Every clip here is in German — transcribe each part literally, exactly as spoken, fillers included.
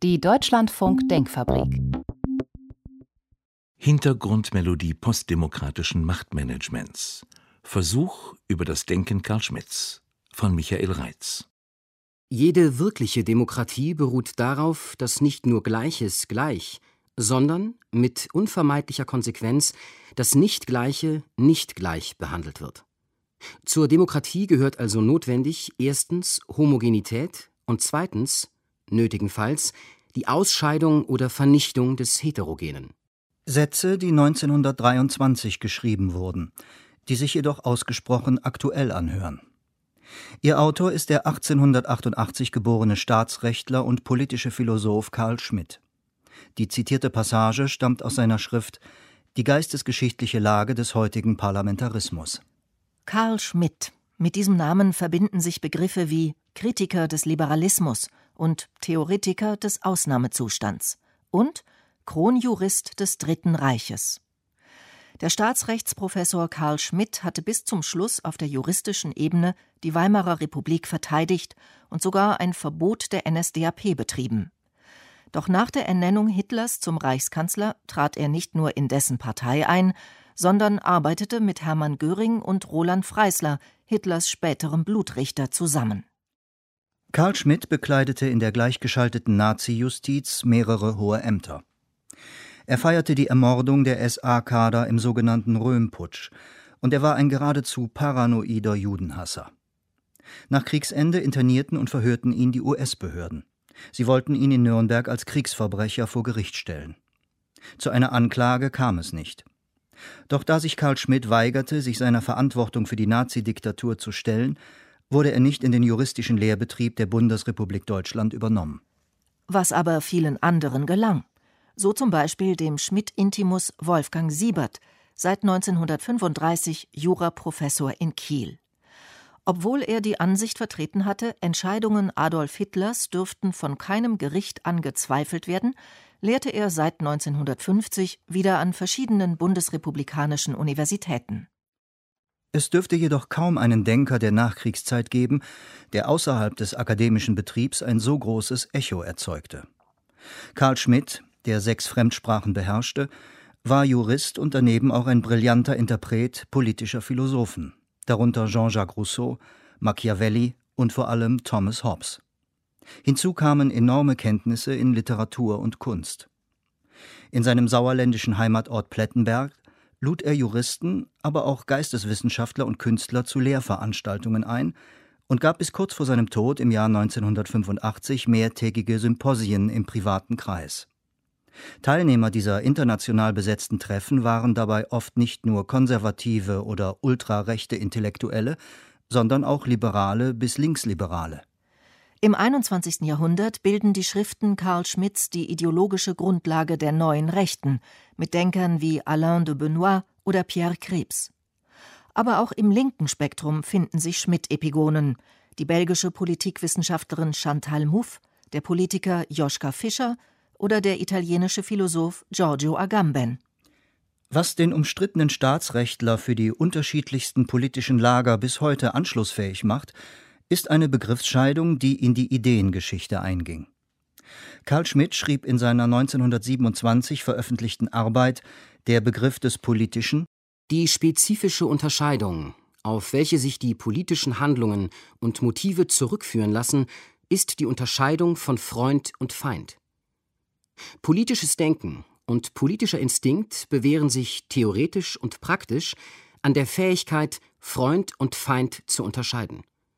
Die Deutschlandfunk-Denkfabrik. Hintergrundmelodie postdemokratischen Machtmanagements. Versuch über das Denken Carl Schmitts von Michael Reitz. Jede wirkliche Demokratie beruht darauf, dass nicht nur Gleiches gleich, sondern mit unvermeidlicher Konsequenz das Nicht-Gleiche nicht gleich behandelt wird. Zur Demokratie gehört also notwendig erstens Homogenität und zweitens, nötigenfalls, die Ausscheidung oder Vernichtung des Heterogenen. Sätze, die neunzehnhundertdreiundzwanzig geschrieben wurden, die sich jedoch ausgesprochen aktuell anhören. Ihr Autor ist der achtzehnhundertachtundachtzig geborene Staatsrechtler und politische Philosoph Carl Schmitt. Die zitierte Passage stammt aus seiner Schrift »Die geistesgeschichtliche Lage des heutigen Parlamentarismus«. Carl Schmitt. Mit diesem Namen verbinden sich Begriffe wie Kritiker des Liberalismus und Theoretiker des Ausnahmezustands und Kronjurist des Dritten Reiches. Der Staatsrechtsprofessor Carl Schmitt hatte bis zum Schluss auf der juristischen Ebene die Weimarer Republik verteidigt und sogar ein Verbot der N S D A P betrieben. Doch nach der Ernennung Hitlers zum Reichskanzler trat er nicht nur in dessen Partei ein, sondern arbeitete mit Hermann Göring und Roland Freisler, Hitlers späterem Blutrichter, zusammen. Carl Schmitt bekleidete in der gleichgeschalteten Nazi-Justiz mehrere hohe Ämter. Er feierte die Ermordung der S A-Kader im sogenannten Röhm-Putsch und er war ein geradezu paranoider Judenhasser. Nach Kriegsende internierten und verhörten ihn die U S-Behörden. Sie wollten ihn in Nürnberg als Kriegsverbrecher vor Gericht stellen. Zu einer Anklage kam es nicht. Doch da sich Carl Schmitt weigerte, sich seiner Verantwortung für die Nazidiktatur zu stellen, wurde er nicht in den juristischen Lehrbetrieb der Bundesrepublik Deutschland übernommen. Was aber vielen anderen gelang. So zum Beispiel dem Schmitt-Intimus Wolfgang Siebert, seit neunzehnhundertfünfunddreißig Juraprofessor in Kiel. Obwohl er die Ansicht vertreten hatte, Entscheidungen Adolf Hitlers dürften von keinem Gericht angezweifelt werden, lehrte er seit neunzehnhundertfünfzig wieder an verschiedenen bundesrepublikanischen Universitäten. Es dürfte jedoch kaum einen Denker der Nachkriegszeit geben, der außerhalb des akademischen Betriebs ein so großes Echo erzeugte. Carl Schmitt, der sechs Fremdsprachen beherrschte, war Jurist und daneben auch ein brillanter Interpret politischer Philosophen, darunter Jean-Jacques Rousseau, Machiavelli und vor allem Thomas Hobbes. Hinzu kamen enorme Kenntnisse in Literatur und Kunst. In seinem sauerländischen Heimatort Plettenberg lud er Juristen, aber auch Geisteswissenschaftler und Künstler zu Lehrveranstaltungen ein und gab bis kurz vor seinem Tod im Jahr neunzehnhundertfünfundachtzig mehrtägige Symposien im privaten Kreis. Teilnehmer dieser international besetzten Treffen waren dabei oft nicht nur konservative oder ultrarechte Intellektuelle, sondern auch Liberale bis Linksliberale. Im einundzwanzigsten Jahrhundert bilden die Schriften Carl Schmitts die ideologische Grundlage der neuen Rechten, mit Denkern wie Alain de Benoist oder Pierre Krebs. Aber auch im linken Spektrum finden sich Schmitt-Epigonen, die belgische Politikwissenschaftlerin Chantal Mouffe, der Politiker Joschka Fischer oder der italienische Philosoph Giorgio Agamben. Was den umstrittenen Staatsrechtler für die unterschiedlichsten politischen Lager bis heute anschlussfähig macht, ist eine Begriffsscheidung, die in die Ideengeschichte einging. Carl Schmitt schrieb in seiner neunzehnhundertsiebenundzwanzig veröffentlichten Arbeit »Der Begriff des Politischen«: Die spezifische Unterscheidung, auf welche sich die politischen Handlungen und Motive zurückführen lassen, ist die Unterscheidung von Freund und Feind. Politisches Denken und politischer Instinkt bewähren sich theoretisch und praktisch an der Fähigkeit, Freund und Feind zu unterscheiden.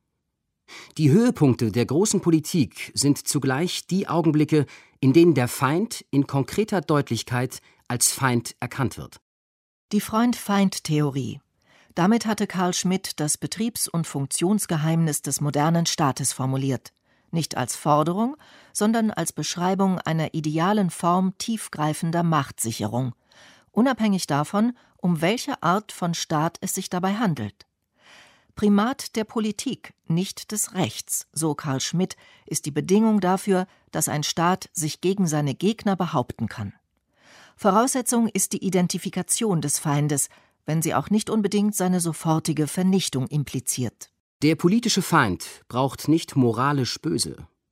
Die Höhepunkte der großen Politik sind zugleich die Augenblicke, in denen der Feind in konkreter Deutlichkeit als Feind erkannt wird. Die Freund-Feind-Theorie. Damit hatte Carl Schmitt das Betriebs- und Funktionsgeheimnis des modernen Staates formuliert. Nicht als Forderung, sondern als Beschreibung einer idealen Form tiefgreifender Machtsicherung, unabhängig davon, um welche Art von Staat es sich dabei handelt. Primat der Politik, nicht des Rechts, so Carl Schmitt, ist die Bedingung dafür, dass ein Staat sich gegen seine Gegner behaupten kann. Voraussetzung ist die Identifikation des Feindes, wenn sie auch nicht unbedingt seine sofortige Vernichtung impliziert. Der politische Feind braucht nicht moralisch Böse,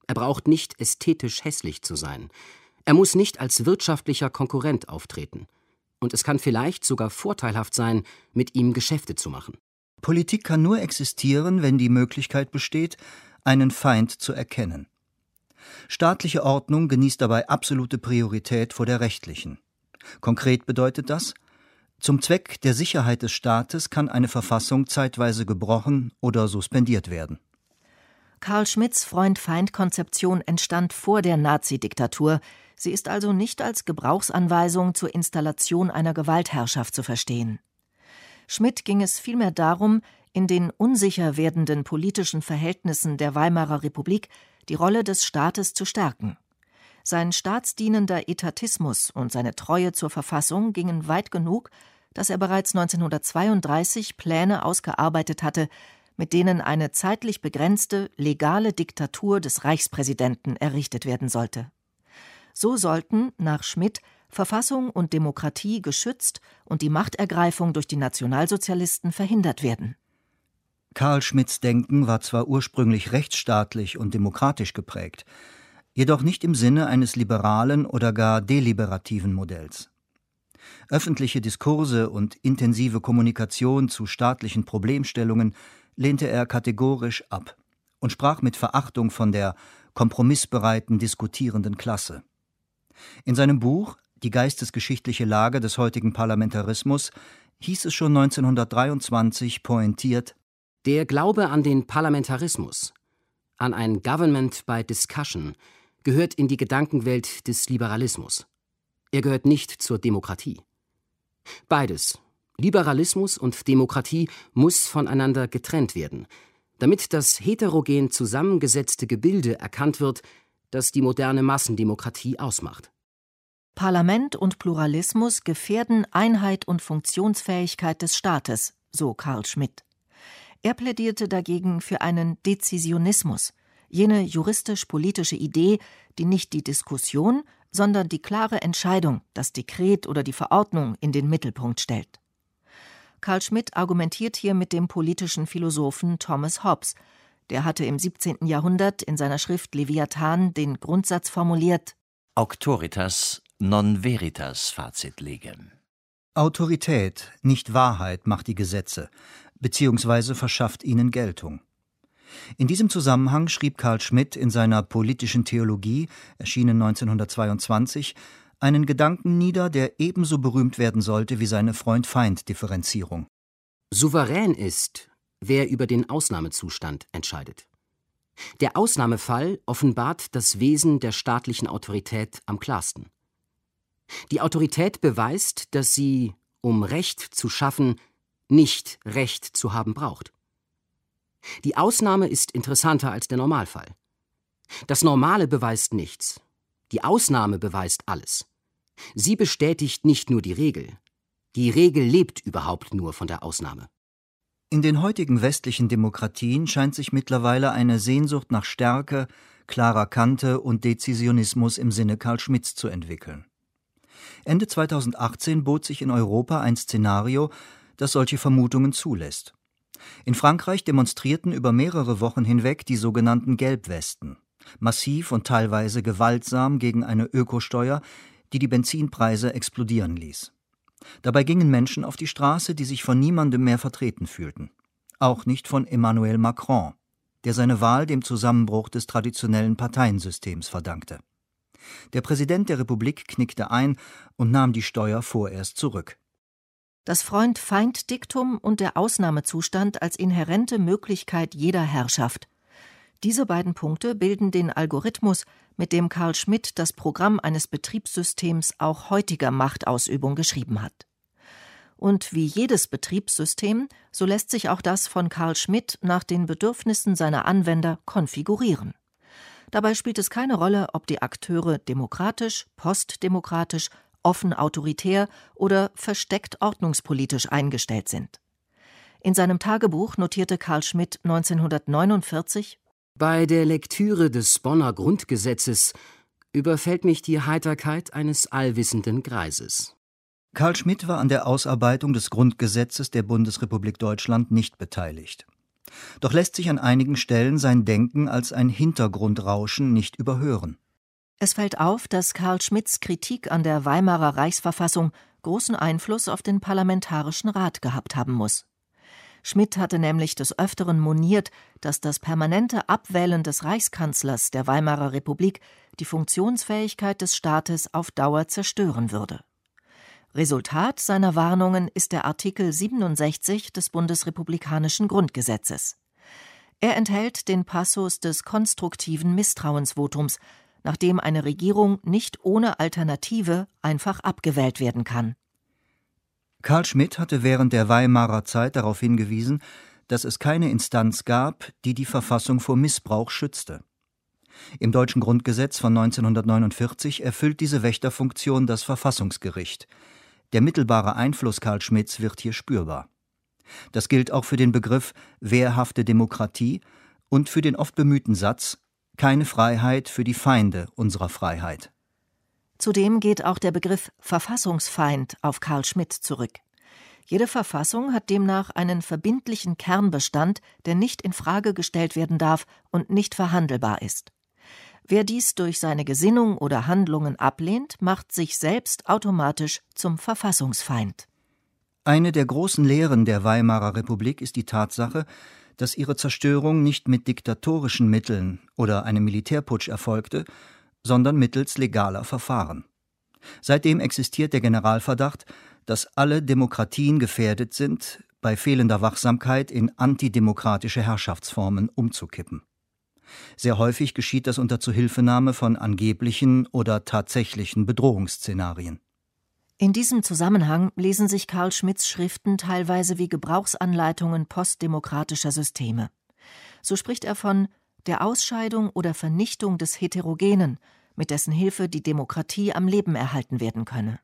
Er braucht nicht ästhetisch hässlich zu sein. Er muss nicht als wirtschaftlicher Konkurrent auftreten. Und es kann vielleicht sogar vorteilhaft sein, mit ihm Geschäfte zu machen. Politik kann nur existieren, wenn die Möglichkeit besteht, einen Feind zu erkennen. Staatliche Ordnung genießt dabei absolute Priorität vor der rechtlichen. Konkret bedeutet das: Zum Zweck der Sicherheit des Staates kann eine Verfassung zeitweise gebrochen oder suspendiert werden. Carl Schmitts Freund-Feind-Konzeption entstand vor der Nazi-Diktatur. Sie ist also nicht als Gebrauchsanweisung zur Installation einer Gewaltherrschaft zu verstehen. Schmitt ging es vielmehr darum, in den unsicher werdenden politischen Verhältnissen der Weimarer Republik die Rolle des Staates zu stärken. Sein staatsdienender Etatismus und seine Treue zur Verfassung gingen weit genug, dass er bereits neunzehnhundertzweiunddreißig Pläne ausgearbeitet hatte, mit denen eine zeitlich begrenzte, legale Diktatur des Reichspräsidenten errichtet werden sollte. So sollten, nach Schmitt, Verfassung und Demokratie geschützt und die Machtergreifung durch die Nationalsozialisten verhindert werden. Carl Schmitts Denken war zwar ursprünglich rechtsstaatlich und demokratisch geprägt, jedoch nicht im Sinne eines liberalen oder gar deliberativen Modells. Öffentliche Diskurse und intensive Kommunikation zu staatlichen Problemstellungen lehnte er kategorisch ab und sprach mit Verachtung von der kompromissbereiten, diskutierenden Klasse. In seinem Buch »Die geistesgeschichtliche Lage des heutigen Parlamentarismus« hieß es schon neunzehnhundertdreiundzwanzig pointiert: Der Glaube an den Parlamentarismus, an ein Government by Discussion, gehört in die Gedankenwelt des Liberalismus. Er gehört nicht zur Demokratie. Beides, Liberalismus und Demokratie, muss voneinander getrennt werden, damit das heterogen zusammengesetzte Gebilde erkannt wird, das die moderne Massendemokratie ausmacht. Parlament und Pluralismus gefährden Einheit und Funktionsfähigkeit des Staates, so Carl Schmitt. Er plädierte dagegen für einen Dezisionismus, jene juristisch-politische Idee, die nicht die Diskussion, sondern die klare Entscheidung, das Dekret oder die Verordnung in den Mittelpunkt stellt. Carl Schmitt argumentiert hier mit dem politischen Philosophen Thomas Hobbes. Der hatte im siebzehnten Jahrhundert in seiner Schrift Leviathan den Grundsatz formuliert: Auctoritas non veritas facit legem. Autorität, nicht Wahrheit, macht die Gesetze, beziehungsweise verschafft ihnen Geltung. In diesem Zusammenhang schrieb Carl Schmitt in seiner Politischen Theologie, erschienen neunzehnhundertzweiundzwanzig, einen Gedanken nieder, der ebenso berühmt werden sollte wie seine Freund-Feind-Differenzierung. Souverän ist, wer über den Ausnahmezustand entscheidet. Der Ausnahmefall offenbart das Wesen der staatlichen Autorität am klarsten. Die Autorität beweist, dass sie, um Recht zu schaffen, nicht Recht zu haben braucht. Die Ausnahme ist interessanter als der Normalfall. Das Normale beweist nichts. Die Ausnahme beweist alles. Sie bestätigt nicht nur die Regel. Die Regel lebt überhaupt nur von der Ausnahme. In den heutigen westlichen Demokratien scheint sich mittlerweile eine Sehnsucht nach Stärke, klarer Kante und Dezisionismus im Sinne Carl Schmitts zu entwickeln. Ende zweitausendachtzehn bot sich in Europa ein Szenario, das solche Vermutungen zulässt. In Frankreich demonstrierten über mehrere Wochen hinweg die sogenannten Gelbwesten, massiv und teilweise gewaltsam gegen eine Ökosteuer, die die Benzinpreise explodieren ließ. Dabei gingen Menschen auf die Straße, die sich von niemandem mehr vertreten fühlten. Auch nicht von Emmanuel Macron, der seine Wahl dem Zusammenbruch des traditionellen Parteiensystems verdankte. Der Präsident der Republik knickte ein und nahm die Steuer vorerst zurück. Das Freund-Feind-Diktum und der Ausnahmezustand als inhärente Möglichkeit jeder Herrschaft. Diese beiden Punkte bilden den Algorithmus, mit dem Carl Schmitt das Programm eines Betriebssystems auch heutiger Machtausübung geschrieben hat. Und wie jedes Betriebssystem, so lässt sich auch das von Carl Schmitt nach den Bedürfnissen seiner Anwender konfigurieren. Dabei spielt es keine Rolle, ob die Akteure demokratisch, postdemokratisch, offen autoritär oder versteckt ordnungspolitisch eingestellt sind. In seinem Tagebuch notierte Carl Schmitt neunzehnhundertneunundvierzig: Bei der Lektüre des Bonner Grundgesetzes überfällt mich die Heiterkeit eines allwissenden Greises. Carl Schmitt war an der Ausarbeitung des Grundgesetzes der Bundesrepublik Deutschland nicht beteiligt. Doch lässt sich an einigen Stellen sein Denken als ein Hintergrundrauschen nicht überhören. Es fällt auf, dass Carl Schmitts Kritik an der Weimarer Reichsverfassung großen Einfluss auf den Parlamentarischen Rat gehabt haben muss. Schmidt hatte nämlich des Öfteren moniert, dass das permanente Abwählen des Reichskanzlers der Weimarer Republik die Funktionsfähigkeit des Staates auf Dauer zerstören würde. Resultat seiner Warnungen ist der Artikel siebenundsechzig des bundesrepublikanischen Grundgesetzes. Er enthält den Passus des konstruktiven Misstrauensvotums, nachdem eine Regierung nicht ohne Alternative einfach abgewählt werden kann. Carl Schmitt hatte während der Weimarer Zeit darauf hingewiesen, dass es keine Instanz gab, die die Verfassung vor Missbrauch schützte. Im deutschen Grundgesetz von neunzehnhundertneunundvierzig erfüllt diese Wächterfunktion das Verfassungsgericht. Der mittelbare Einfluss Carl Schmitts wird hier spürbar. Das gilt auch für den Begriff wehrhafte Demokratie und für den oft bemühten Satz »Keine Freiheit für die Feinde unserer Freiheit«. Zudem geht auch der Begriff Verfassungsfeind auf Carl Schmitt zurück. Jede Verfassung hat demnach einen verbindlichen Kernbestand, der nicht in Frage gestellt werden darf und nicht verhandelbar ist. Wer dies durch seine Gesinnung oder Handlungen ablehnt, macht sich selbst automatisch zum Verfassungsfeind. Eine der großen Lehren der Weimarer Republik ist die Tatsache, dass ihre Zerstörung nicht mit diktatorischen Mitteln oder einem Militärputsch erfolgte, sondern mittels legaler Verfahren. Seitdem existiert der Generalverdacht, dass alle Demokratien gefährdet sind, bei fehlender Wachsamkeit in antidemokratische Herrschaftsformen umzukippen. Sehr häufig geschieht das unter Zuhilfenahme von angeblichen oder tatsächlichen Bedrohungsszenarien. In diesem Zusammenhang lesen sich Carl Schmitts Schriften teilweise wie Gebrauchsanleitungen postdemokratischer Systeme. So spricht er von der Ausscheidung oder Vernichtung des Heterogenen, mit dessen Hilfe die Demokratie am Leben erhalten werden könne.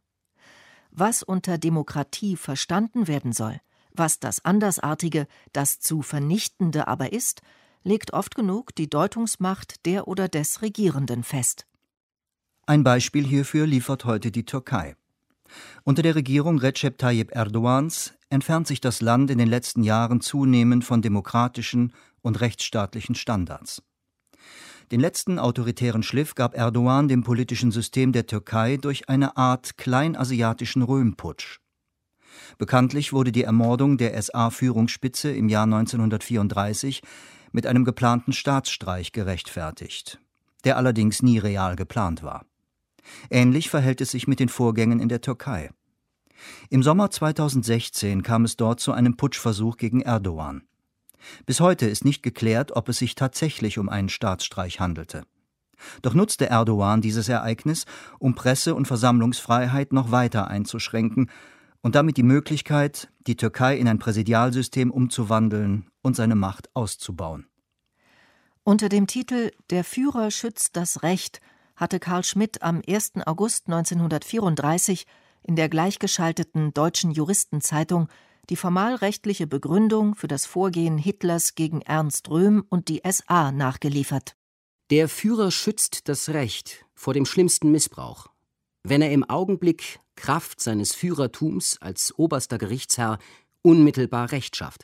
Was unter Demokratie verstanden werden soll, was das Andersartige, das zu Vernichtende aber ist, legt oft genug die Deutungsmacht der oder des Regierenden fest. Ein Beispiel hierfür liefert heute die Türkei. Unter der Regierung Recep Tayyip Erdogans entfernt sich das Land in den letzten Jahren zunehmend von demokratischen und rechtsstaatlichen Standards. Den letzten autoritären Schliff gab Erdogan dem politischen System der Türkei durch eine Art kleinasiatischen Röhmputsch. Bekanntlich wurde die Ermordung der S A-Führungsspitze im Jahr neunzehnhundertvierunddreißig mit einem geplanten Staatsstreich gerechtfertigt, der allerdings nie real geplant war. Ähnlich verhält es sich mit den Vorgängen in der Türkei. Im Sommer zweitausendsechzehn kam es dort zu einem Putschversuch gegen Erdogan. Bis heute ist nicht geklärt, ob es sich tatsächlich um einen Staatsstreich handelte. Doch nutzte Erdogan dieses Ereignis, um Presse- und Versammlungsfreiheit noch weiter einzuschränken und damit die Möglichkeit, die Türkei in ein Präsidialsystem umzuwandeln und seine Macht auszubauen. Unter dem Titel »Der Führer schützt das Recht« hatte Carl Schmitt am ersten August neunzehnhundertvierunddreißig in der gleichgeschalteten Deutschen Juristenzeitung die formalrechtliche Begründung für das Vorgehen Hitlers gegen Ernst Röhm und die S A nachgeliefert. Der Führer schützt das Recht vor dem schlimmsten Missbrauch, wenn er im Augenblick Kraft seines Führertums als oberster Gerichtsherr unmittelbar Recht schafft.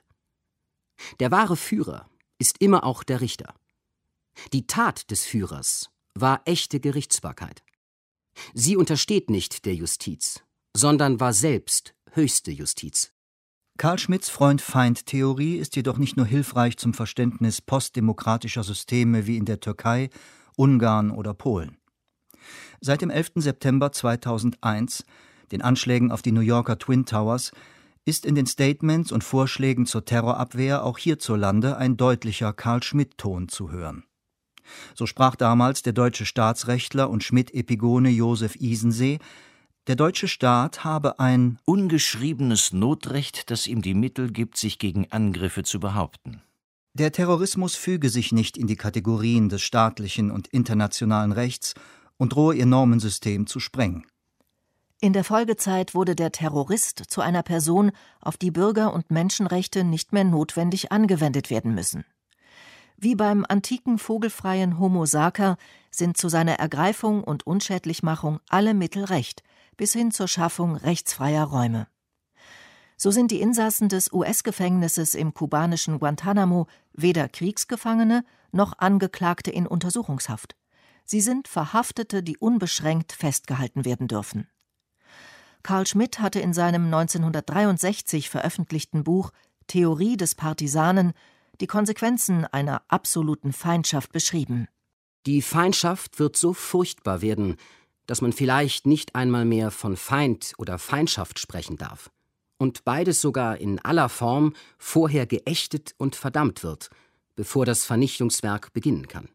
Der wahre Führer ist immer auch der Richter. Die Tat des Führers war echte Gerichtsbarkeit. Sie untersteht nicht der Justiz, sondern war selbst höchste Justiz. Carl Schmitts Freund-Feind-Theorie ist jedoch nicht nur hilfreich zum Verständnis postdemokratischer Systeme wie in der Türkei, Ungarn oder Polen. Seit dem elften September zweitausendeins, den Anschlägen auf die New Yorker Twin Towers, ist in den Statements und Vorschlägen zur Terrorabwehr auch hierzulande ein deutlicher Carl-Schmitt-Ton zu hören. So sprach damals der deutsche Staatsrechtler und Schmitt-Epigone Josef Isensee, der deutsche Staat habe ein ungeschriebenes Notrecht, das ihm die Mittel gibt, sich gegen Angriffe zu behaupten. Der Terrorismus füge sich nicht in die Kategorien des staatlichen und internationalen Rechts und drohe ihr Normensystem zu sprengen. In der Folgezeit wurde der Terrorist zu einer Person, auf die Bürger- und Menschenrechte nicht mehr notwendig angewendet werden müssen. Wie beim antiken vogelfreien Homo sacer sind zu seiner Ergreifung und Unschädlichmachung alle Mittel recht, bis hin zur Schaffung rechtsfreier Räume. So sind die Insassen des U S-Gefängnisses im kubanischen Guantánamo weder Kriegsgefangene noch Angeklagte in Untersuchungshaft. Sie sind Verhaftete, die unbeschränkt festgehalten werden dürfen. Carl Schmitt hatte in seinem neunzehnhundertdreiundsechzig veröffentlichten Buch »Theorie des Partisanen« die Konsequenzen einer absoluten Feindschaft beschrieben. Die Feindschaft wird so furchtbar werden, dass man vielleicht nicht einmal mehr von Feind oder Feindschaft sprechen darf. Und beides sogar in aller Form vorher geächtet und verdammt wird, bevor das Vernichtungswerk beginnen kann.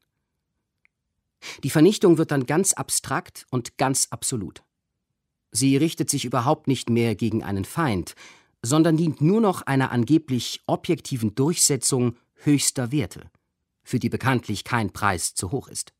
Die Vernichtung wird dann ganz abstrakt und ganz absolut. Sie richtet sich überhaupt nicht mehr gegen einen Feind, sondern dient nur noch einer angeblich objektiven Durchsetzung höchster Werte, für die bekanntlich kein Preis zu hoch ist.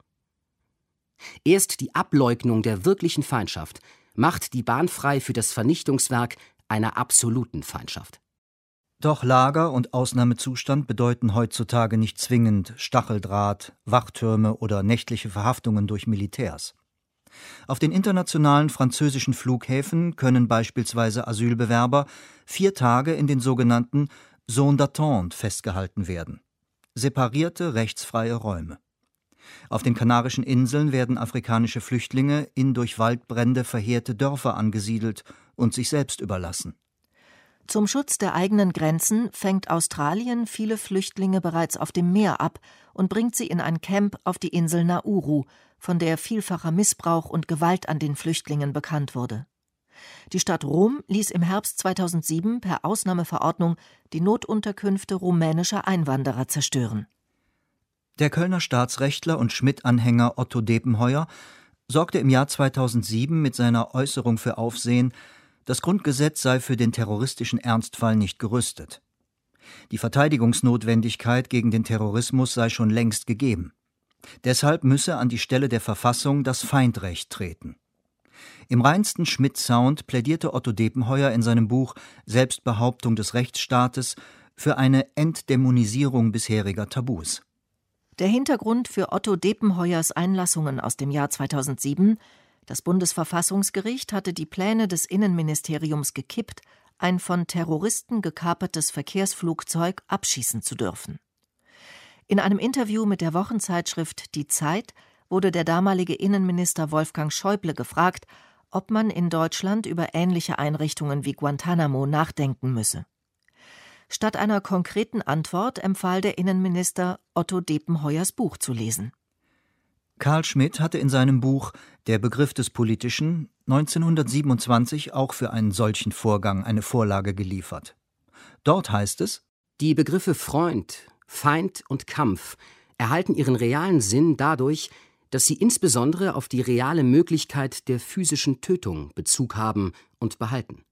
Erst die Ableugnung der wirklichen Feindschaft macht die Bahn frei für das Vernichtungswerk einer absoluten Feindschaft. Doch Lager und Ausnahmezustand bedeuten heutzutage nicht zwingend Stacheldraht, Wachtürme oder nächtliche Verhaftungen durch Militärs. Auf den internationalen französischen Flughäfen können beispielsweise Asylbewerber vier Tage in den sogenannten Zones d'attente festgehalten werden. Separierte, rechtsfreie Räume. Auf den Kanarischen Inseln werden afrikanische Flüchtlinge in durch Waldbrände verheerte Dörfer angesiedelt und sich selbst überlassen. Zum Schutz der eigenen Grenzen fängt Australien viele Flüchtlinge bereits auf dem Meer ab und bringt sie in ein Camp auf die Insel Nauru, von der vielfacher Missbrauch und Gewalt an den Flüchtlingen bekannt wurde. Die Stadt Rom ließ im Herbst zweitausendsieben per Ausnahmeverordnung die Notunterkünfte rumänischer Einwanderer zerstören. Der Kölner Staatsrechtler und Schmidt-Anhänger Otto Depenheuer sorgte im Jahr zweitausendsieben mit seiner Äußerung für Aufsehen, das Grundgesetz sei für den terroristischen Ernstfall nicht gerüstet. Die Verteidigungsnotwendigkeit gegen den Terrorismus sei schon längst gegeben. Deshalb müsse an die Stelle der Verfassung das Feindrecht treten. Im reinsten Schmidt-Sound plädierte Otto Depenheuer in seinem Buch Selbstbehauptung des Rechtsstaates für eine Entdämonisierung bisheriger Tabus. Der Hintergrund für Otto Depenheuers Einlassungen aus dem Jahr zweitausendsieben: Das Bundesverfassungsgericht hatte die Pläne des Innenministeriums gekippt, ein von Terroristen gekapertes Verkehrsflugzeug abschießen zu dürfen. In einem Interview mit der Wochenzeitschrift Die Zeit wurde der damalige Innenminister Wolfgang Schäuble gefragt, ob man in Deutschland über ähnliche Einrichtungen wie Guantánamo nachdenken müsse. Statt einer konkreten Antwort empfahl der Innenminister, Otto Depenheuers Buch zu lesen. Carl Schmitt hatte in seinem Buch »Der Begriff des Politischen« neunzehnhundertsiebenundzwanzig auch für einen solchen Vorgang eine Vorlage geliefert. Dort heißt es: Die Begriffe Freund, Feind und Kampf erhalten ihren realen Sinn dadurch, dass sie insbesondere auf die reale Möglichkeit der physischen Tötung Bezug haben und behalten.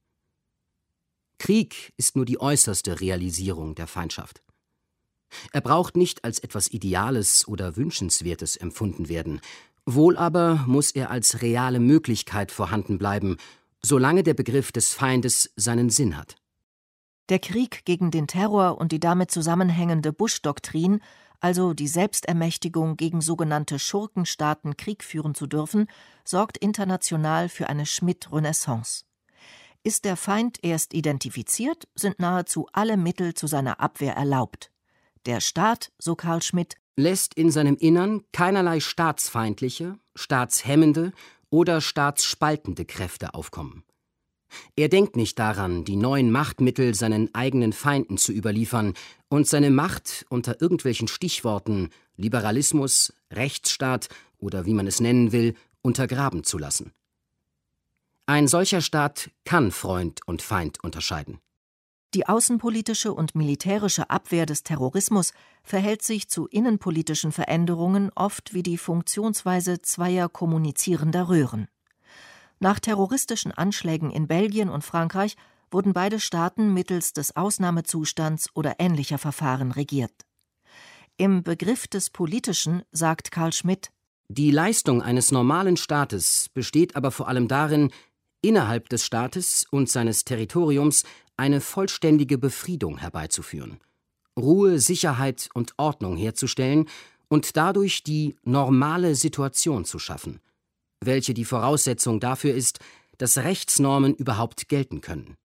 Krieg ist nur die äußerste Realisierung der Feindschaft. Er braucht nicht als etwas Ideales oder Wünschenswertes empfunden werden, wohl aber muss er als reale Möglichkeit vorhanden bleiben, solange der Begriff des Feindes seinen Sinn hat. Der Krieg gegen den Terror und die damit zusammenhängende Bush-Doktrin, also die Selbstermächtigung, gegen sogenannte Schurkenstaaten Krieg führen zu dürfen, sorgt international für eine Schmidt-Renaissance. Ist der Feind erst identifiziert, sind nahezu alle Mittel zu seiner Abwehr erlaubt. Der Staat, so Carl Schmitt, lässt in seinem Innern keinerlei staatsfeindliche, staatshemmende oder staatsspaltende Kräfte aufkommen. Er denkt nicht daran, die neuen Machtmittel seinen eigenen Feinden zu überliefern und seine Macht unter irgendwelchen Stichworten Liberalismus, Rechtsstaat oder wie man es nennen will, untergraben zu lassen. Ein solcher Staat kann Freund und Feind unterscheiden. Die außenpolitische und militärische Abwehr des Terrorismus verhält sich zu innenpolitischen Veränderungen oft wie die Funktionsweise zweier kommunizierender Röhren. Nach terroristischen Anschlägen in Belgien und Frankreich wurden beide Staaten mittels des Ausnahmezustands oder ähnlicher Verfahren regiert. Im Begriff des Politischen sagt Carl Schmitt: Die Leistung eines normalen Staates besteht aber vor allem darin, innerhalb des Staates und seines Territoriums eine vollständige Befriedung herbeizuführen, Ruhe, Sicherheit und Ordnung herzustellen und dadurch die normale Situation zu schaffen, welche die Voraussetzung dafür ist, dass Rechtsnormen überhaupt gelten können.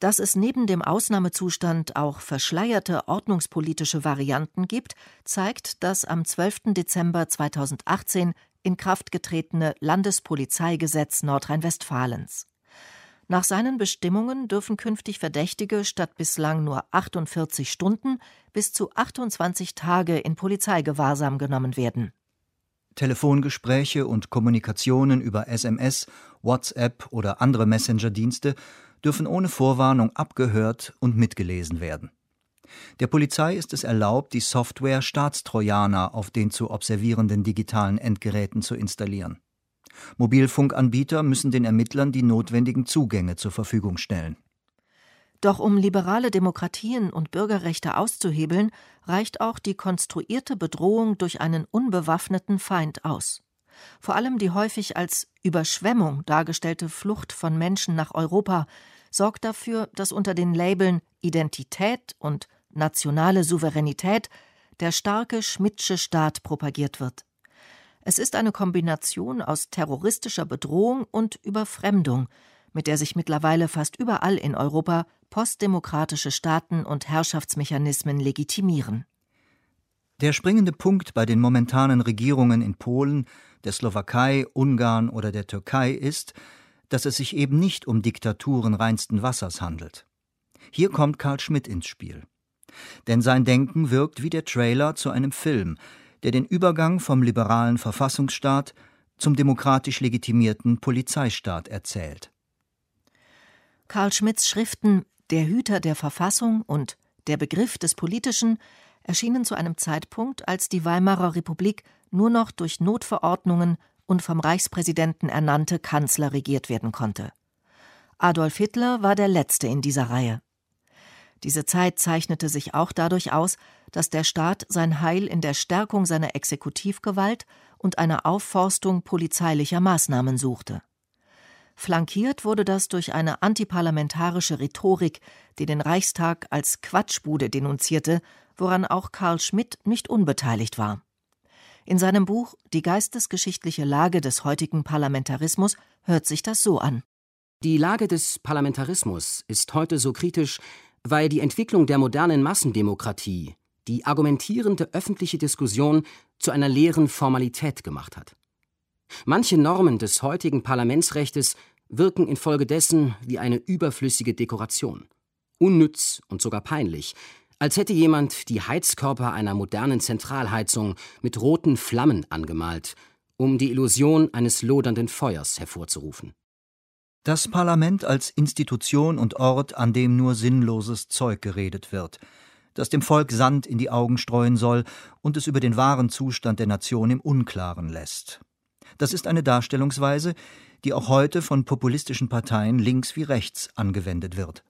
Dass es neben dem Ausnahmezustand auch verschleierte ordnungspolitische Varianten gibt, zeigt das am zwölften Dezember zweitausendachtzehn in Kraft getretene Landespolizeigesetz Nordrhein-Westfalens. Nach seinen Bestimmungen dürfen künftig Verdächtige statt bislang nur achtundvierzig Stunden bis zu achtundzwanzig Tage in Polizeigewahrsam genommen werden. Telefongespräche und Kommunikationen über S M S, WhatsApp oder andere Messenger-Dienste dürfen ohne Vorwarnung abgehört und mitgelesen werden. Der Polizei ist es erlaubt, die Software Staatstrojaner auf den zu observierenden digitalen Endgeräten zu installieren. Mobilfunkanbieter müssen den Ermittlern die notwendigen Zugänge zur Verfügung stellen. Doch um liberale Demokratien und Bürgerrechte auszuhebeln, reicht auch die konstruierte Bedrohung durch einen unbewaffneten Feind aus. Vor allem die häufig als Überschwemmung dargestellte Flucht von Menschen nach Europa sorgt dafür, dass unter den Labeln Identität und nationale Souveränität der starke Schmidtsche Staat propagiert wird. Es ist eine Kombination aus terroristischer Bedrohung und Überfremdung, mit der sich mittlerweile fast überall in Europa postdemokratische Staaten und Herrschaftsmechanismen legitimieren. Der springende Punkt bei den momentanen Regierungen in Polen, der Slowakei, Ungarn oder der Türkei ist, dass es sich eben nicht um Diktaturen reinsten Wassers handelt. Hier kommt Carl Schmitt ins Spiel. Denn sein Denken wirkt wie der Trailer zu einem Film, der den Übergang vom liberalen Verfassungsstaat zum demokratisch legitimierten Polizeistaat erzählt. Carl Schmitts Schriften »Der Hüter der Verfassung« und »Der Begriff des Politischen« erschienen zu einem Zeitpunkt, als die Weimarer Republik nur noch durch Notverordnungen und vom Reichspräsidenten ernannte Kanzler regiert werden konnte. Adolf Hitler war der Letzte in dieser Reihe. Diese Zeit zeichnete sich auch dadurch aus, dass der Staat sein Heil in der Stärkung seiner Exekutivgewalt und einer Aufforstung polizeilicher Maßnahmen suchte. Flankiert wurde das durch eine antiparlamentarische Rhetorik, die den Reichstag als Quatschbude denunzierte, woran auch Carl Schmitt nicht unbeteiligt war. In seinem Buch »Die geistesgeschichtliche Lage des heutigen Parlamentarismus« hört sich das so an. Die Lage des Parlamentarismus ist heute so kritisch, weil die Entwicklung der modernen Massendemokratie die argumentierende öffentliche Diskussion zu einer leeren Formalität gemacht hat. Manche Normen des heutigen Parlamentsrechtes wirken infolgedessen wie eine überflüssige Dekoration. Unnütz und sogar peinlich, als hätte jemand die Heizkörper einer modernen Zentralheizung mit roten Flammen angemalt, um die Illusion eines lodernden Feuers hervorzurufen. Das Parlament als Institution und Ort, an dem nur sinnloses Zeug geredet wird, das dem Volk Sand in die Augen streuen soll und es über den wahren Zustand der Nation im Unklaren lässt. Das ist eine Darstellungsweise, die auch heute von populistischen Parteien links wie rechts angewendet wird.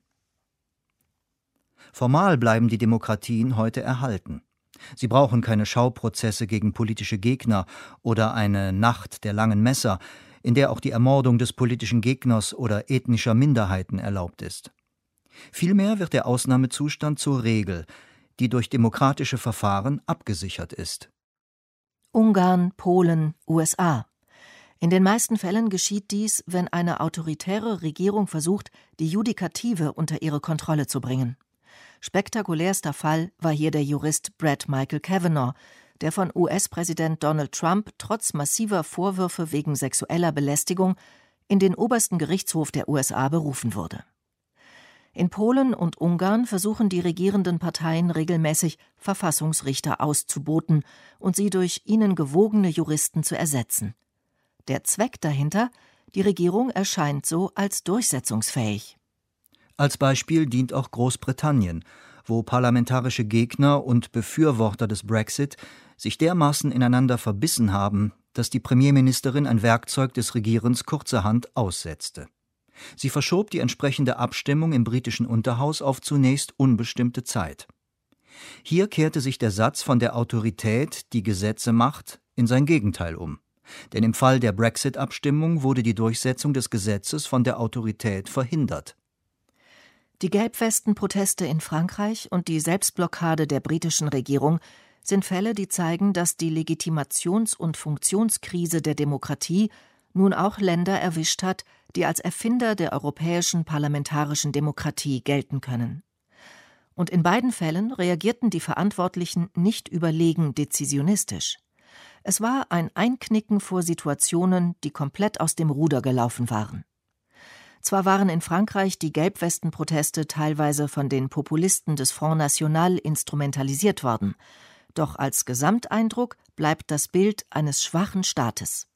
Formal bleiben die Demokratien heute erhalten. Sie brauchen keine Schauprozesse gegen politische Gegner oder eine Nacht der langen Messer, in der auch die Ermordung des politischen Gegners oder ethnischer Minderheiten erlaubt ist. Vielmehr wird der Ausnahmezustand zur Regel, die durch demokratische Verfahren abgesichert ist. Ungarn, Polen, U S A. In den meisten Fällen geschieht dies, wenn eine autoritäre Regierung versucht, die Judikative unter ihre Kontrolle zu bringen. Spektakulärster Fall war hier der Jurist Brett Michael Kavanaugh, der von U S-Präsident Donald Trump trotz massiver Vorwürfe wegen sexueller Belästigung in den obersten Gerichtshof der U S A berufen wurde. In Polen und Ungarn versuchen die regierenden Parteien regelmäßig, Verfassungsrichter auszuboten und sie durch ihnen gewogene Juristen zu ersetzen. Der Zweck dahinter: die Regierung erscheint so als durchsetzungsfähig. Als Beispiel dient auch Großbritannien, wo parlamentarische Gegner und Befürworter des Brexit sich dermaßen ineinander verbissen haben, dass die Premierministerin ein Werkzeug des Regierens kurzerhand aussetzte. Sie verschob die entsprechende Abstimmung im britischen Unterhaus auf zunächst unbestimmte Zeit. Hier kehrte sich der Satz von der Autorität, die Gesetze macht, in sein Gegenteil um. Denn im Fall der Brexit-Abstimmung wurde die Durchsetzung des Gesetzes von der Autorität verhindert. Die Gelbwesten-Proteste in Frankreich und die Selbstblockade der britischen Regierung sind Fälle, die zeigen, dass die Legitimations- und Funktionskrise der Demokratie nun auch Länder erwischt hat, die als Erfinder der europäischen parlamentarischen Demokratie gelten können. Und in beiden Fällen reagierten die Verantwortlichen nicht überlegen dezisionistisch. Es war ein Einknicken vor Situationen, die komplett aus dem Ruder gelaufen waren. Zwar waren in Frankreich die Gelbwesten-Proteste teilweise von den Populisten des Front National instrumentalisiert worden, doch als Gesamteindruck bleibt das Bild eines schwachen Staates.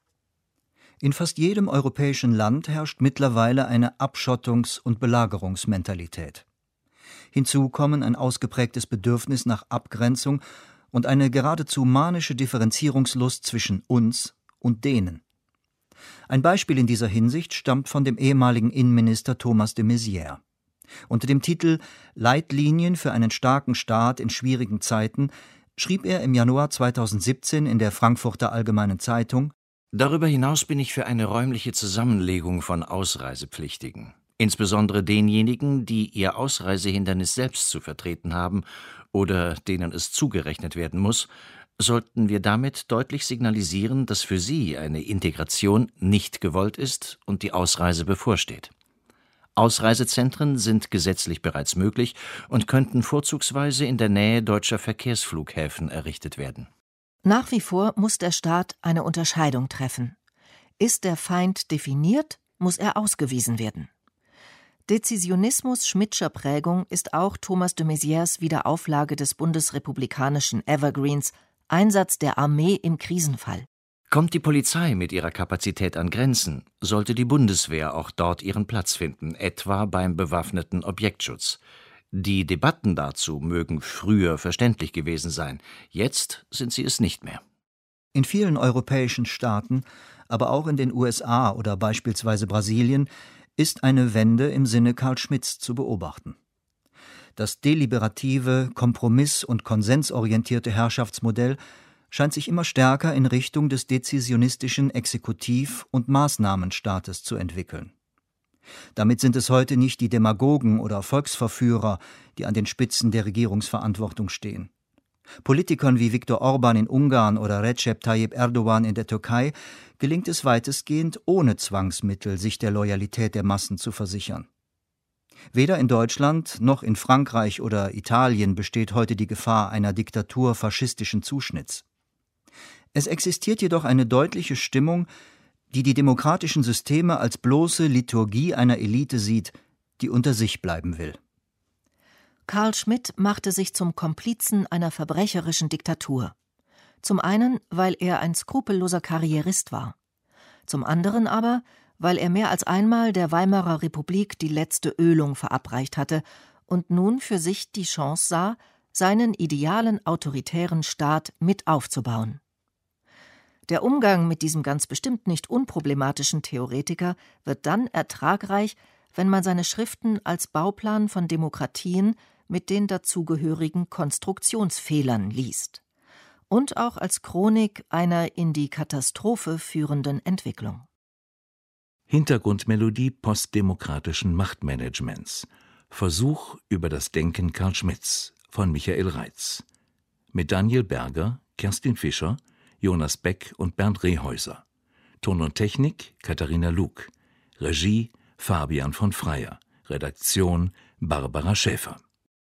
In fast jedem europäischen Land herrscht mittlerweile eine Abschottungs- und Belagerungsmentalität. Hinzu kommen ein ausgeprägtes Bedürfnis nach Abgrenzung und eine geradezu manische Differenzierungslust zwischen uns und denen. Ein Beispiel in dieser Hinsicht stammt von dem ehemaligen Innenminister Thomas de Maizière. Unter dem Titel »Leitlinien für einen starken Staat in schwierigen Zeiten« schrieb er im Januar zweitausendsiebzehn in der Frankfurter Allgemeinen Zeitung: Darüber hinaus bin ich für eine räumliche Zusammenlegung von Ausreisepflichtigen, insbesondere denjenigen, die ihr Ausreisehindernis selbst zu vertreten haben oder denen es zugerechnet werden muss, sollten wir damit deutlich signalisieren, dass für sie eine Integration nicht gewollt ist und die Ausreise bevorsteht. Ausreisezentren sind gesetzlich bereits möglich und könnten vorzugsweise in der Nähe deutscher Verkehrsflughäfen errichtet werden. Nach wie vor muss der Staat eine Unterscheidung treffen. Ist der Feind definiert, muss er ausgewiesen werden. Dezisionismus Schmidtscher Prägung ist auch Thomas de Maizières Wiederauflage des bundesrepublikanischen Evergreens Einsatz der Armee im Krisenfall. Kommt die Polizei mit ihrer Kapazität an Grenzen, sollte die Bundeswehr auch dort ihren Platz finden, etwa beim bewaffneten Objektschutz. Die Debatten dazu mögen früher verständlich gewesen sein, jetzt sind sie es nicht mehr. In vielen europäischen Staaten, aber auch in den U S A oder beispielsweise Brasilien, ist eine Wende im Sinne Carl Schmitts zu beobachten. Das deliberative, kompromiss- und konsensorientierte Herrschaftsmodell scheint sich immer stärker in Richtung des dezisionistischen Exekutiv- und Maßnahmenstaates zu entwickeln. Damit sind es heute nicht die Demagogen oder Volksverführer, die an den Spitzen der Regierungsverantwortung stehen. Politikern wie Viktor Orban in Ungarn oder Recep Tayyip Erdogan in der Türkei gelingt es weitestgehend ohne Zwangsmittel, sich der Loyalität der Massen zu versichern. Weder in Deutschland noch in Frankreich oder Italien besteht heute die Gefahr einer Diktatur faschistischen Zuschnitts. Es existiert jedoch eine deutliche Stimmung, die die demokratischen Systeme als bloße Liturgie einer Elite sieht, die unter sich bleiben will. Carl Schmitt machte sich zum Komplizen einer verbrecherischen Diktatur. Zum einen, weil er ein skrupelloser Karrierist war. Zum anderen aber, weil er mehr als einmal der Weimarer Republik die letzte Ölung verabreicht hatte und nun für sich die Chance sah, seinen idealen autoritären Staat mit aufzubauen. Der Umgang mit diesem ganz bestimmt nicht unproblematischen Theoretiker wird dann ertragreich, wenn man seine Schriften als Bauplan von Demokratien mit den dazugehörigen Konstruktionsfehlern liest und auch als Chronik einer in die Katastrophe führenden Entwicklung. Hintergrundmelodie postdemokratischen Machtmanagements. Versuch über das Denken Carl Schmitts von Michael Reitz. Mit Daniel Berger, Kerstin Fischer, Jonas Beck und Bernd Rehäuser. Ton und Technik Katharina Lug. Regie Fabian von Freyer. Redaktion Barbara Schäfer.